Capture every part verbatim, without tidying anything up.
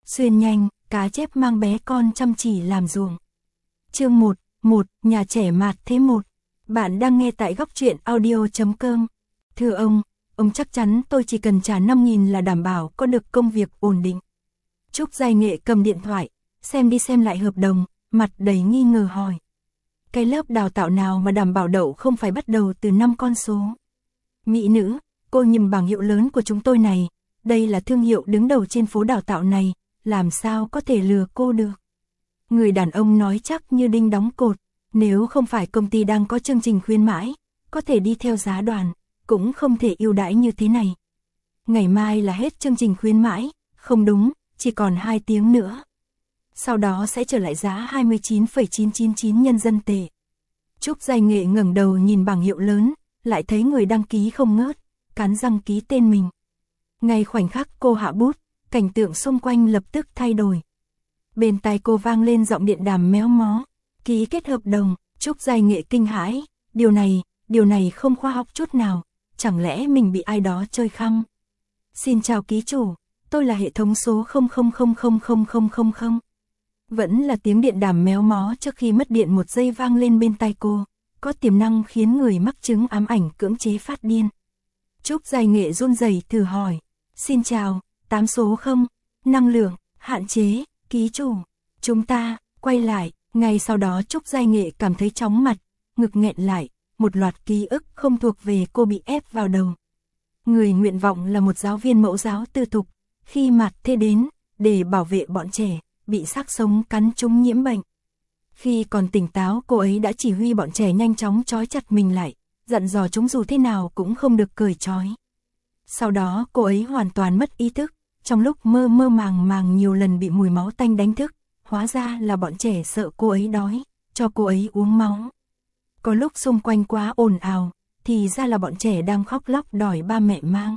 Xuyên nhanh, cá chép mang bé con chăm chỉ làm ruộng. Chương một, một, nhà trẻ Mạt Thế một. Bạn đang nghe tại góc truyện audio chấm com. Thưa ông, ông chắc chắn tôi chỉ cần trả năm nghìn là đảm bảo có được công việc ổn định. Trúc Giai Nghệ cầm điện thoại, xem đi xem lại hợp đồng, mặt đầy nghi ngờ hỏi. Cái lớp đào tạo nào mà đảm bảo đậu không phải bắt đầu từ năm con số. Mỹ nữ, cô nhìn bảng hiệu lớn của chúng tôi này, đây là thương hiệu đứng đầu trên phố đào tạo này, làm sao có thể lừa cô được. Người đàn ông nói chắc như đinh đóng cột, nếu không phải công ty đang có chương trình khuyến mãi, có thể đi theo giá đoàn, cũng không thể ưu đãi như thế này. Ngày mai là hết chương trình khuyến mãi, không đúng, chỉ còn hai tiếng nữa. Sau đó sẽ trở lại giá hai mươi chín phẩy chín chín chín nhân dân tệ. Trúc Giai Nghệ ngẩng đầu nhìn bảng hiệu lớn, lại thấy người đăng ký không ngớt, cắn răng ký tên mình. Ngay khoảnh khắc cô hạ bút, cảnh tượng xung quanh lập tức thay đổi. Bên tai cô vang lên giọng điện đàm méo mó, ký kết hợp đồng. Trúc Giai Nghệ kinh hãi, điều này, điều này không khoa học chút nào, chẳng lẽ mình bị ai đó chơi khăm. Xin chào ký chủ, tôi là hệ thống số không không không không không không không không. Vẫn là tiếng điện đàm méo mó trước khi mất điện một giây vang lên bên tai cô, có tiềm năng khiến người mắc chứng ám ảnh cưỡng chế phát điên. Trúc Giai Nghệ run rẩy thử hỏi, xin chào, tám số không, năng lượng, hạn chế, ký chủ, chúng ta, quay lại. Ngay sau đó Trúc Giai Nghệ cảm thấy chóng mặt, ngực nghẹn lại, một loạt ký ức không thuộc về cô bị ép vào đầu. Người nguyện vọng là một giáo viên mẫu giáo tư thục, khi Mạt Thế đến, để bảo vệ bọn trẻ, bị xác sống cắn trúng nhiễm bệnh. Khi còn tỉnh táo cô ấy đã chỉ huy bọn trẻ nhanh chóng trói chặt mình lại, dặn dò chúng dù thế nào cũng không được cởi trói. Sau đó cô ấy hoàn toàn mất ý thức, trong lúc mơ mơ màng màng nhiều lần bị mùi máu tanh đánh thức, hóa ra là bọn trẻ sợ cô ấy đói, cho cô ấy uống máu. Có lúc xung quanh quá ồn ào, thì ra là bọn trẻ đang khóc lóc đòi ba mẹ mang.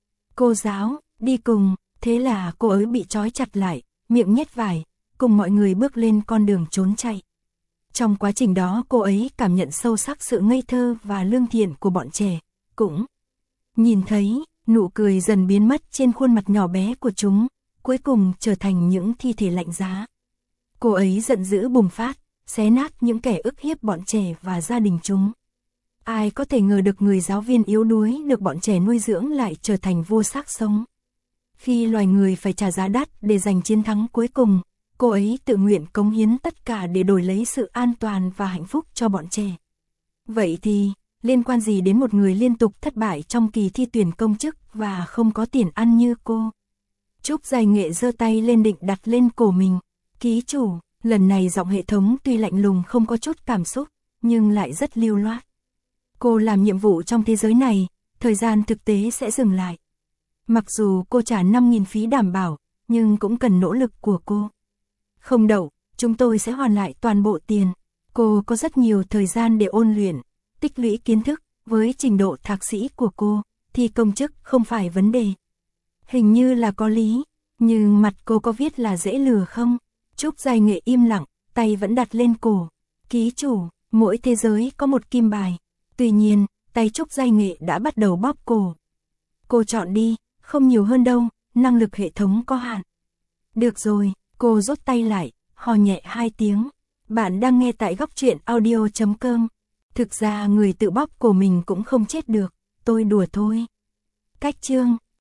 Cô giáo, đi cùng, thế là cô ấy bị trói chặt lại, miệng nhét vải, cùng mọi người bước lên con đường trốn chạy. Trong quá trình đó cô ấy cảm nhận sâu sắc sự ngây thơ và lương thiện của bọn trẻ, cũng nhìn thấy nụ cười dần biến mất trên khuôn mặt nhỏ bé của chúng, cuối cùng trở thành những thi thể lạnh giá. Cô ấy giận dữ bùng phát, xé nát những kẻ ức hiếp bọn trẻ và gia đình chúng. Ai có thể ngờ được người giáo viên yếu đuối được bọn trẻ nuôi dưỡng lại trở thành vô xác sống. Khi loài người phải trả giá đắt để giành chiến thắng cuối cùng, cô ấy tự nguyện cống hiến tất cả để đổi lấy sự an toàn và hạnh phúc cho bọn trẻ. Vậy thì, liên quan gì đến một người liên tục thất bại trong kỳ thi tuyển công chức và không có tiền ăn như cô? Trúc Giai Nghệ giơ tay lên định đặt lên cổ mình. Ký chủ, lần này giọng hệ thống tuy lạnh lùng không có chút cảm xúc, nhưng lại rất lưu loát. Cô làm nhiệm vụ trong thế giới này, thời gian thực tế sẽ dừng lại. Mặc dù cô trả năm nghìn phí đảm bảo, nhưng cũng cần nỗ lực của cô. Không đậu, chúng tôi sẽ hoàn lại toàn bộ tiền. Cô có rất nhiều thời gian để ôn luyện, tích lũy kiến thức, với trình độ thạc sĩ của cô, thì công chức không phải vấn đề. Hình như là có lý, nhưng mặt cô có viết là dễ lừa không? Trúc Giai Nghệ im lặng, tay vẫn đặt lên cổ. Ký chủ, mỗi thế giới có một kim bài. Tuy nhiên, tay Trúc Giai Nghệ đã bắt đầu bóp cổ. Cô chọn đi, không nhiều hơn đâu, năng lực hệ thống có hạn. Được rồi, cô rút tay lại, hò nhẹ hai tiếng. Bạn đang nghe tại góc truyện audio chấm com. Thực ra người tự bóp cổ mình cũng không chết được, tôi đùa thôi. Cách chương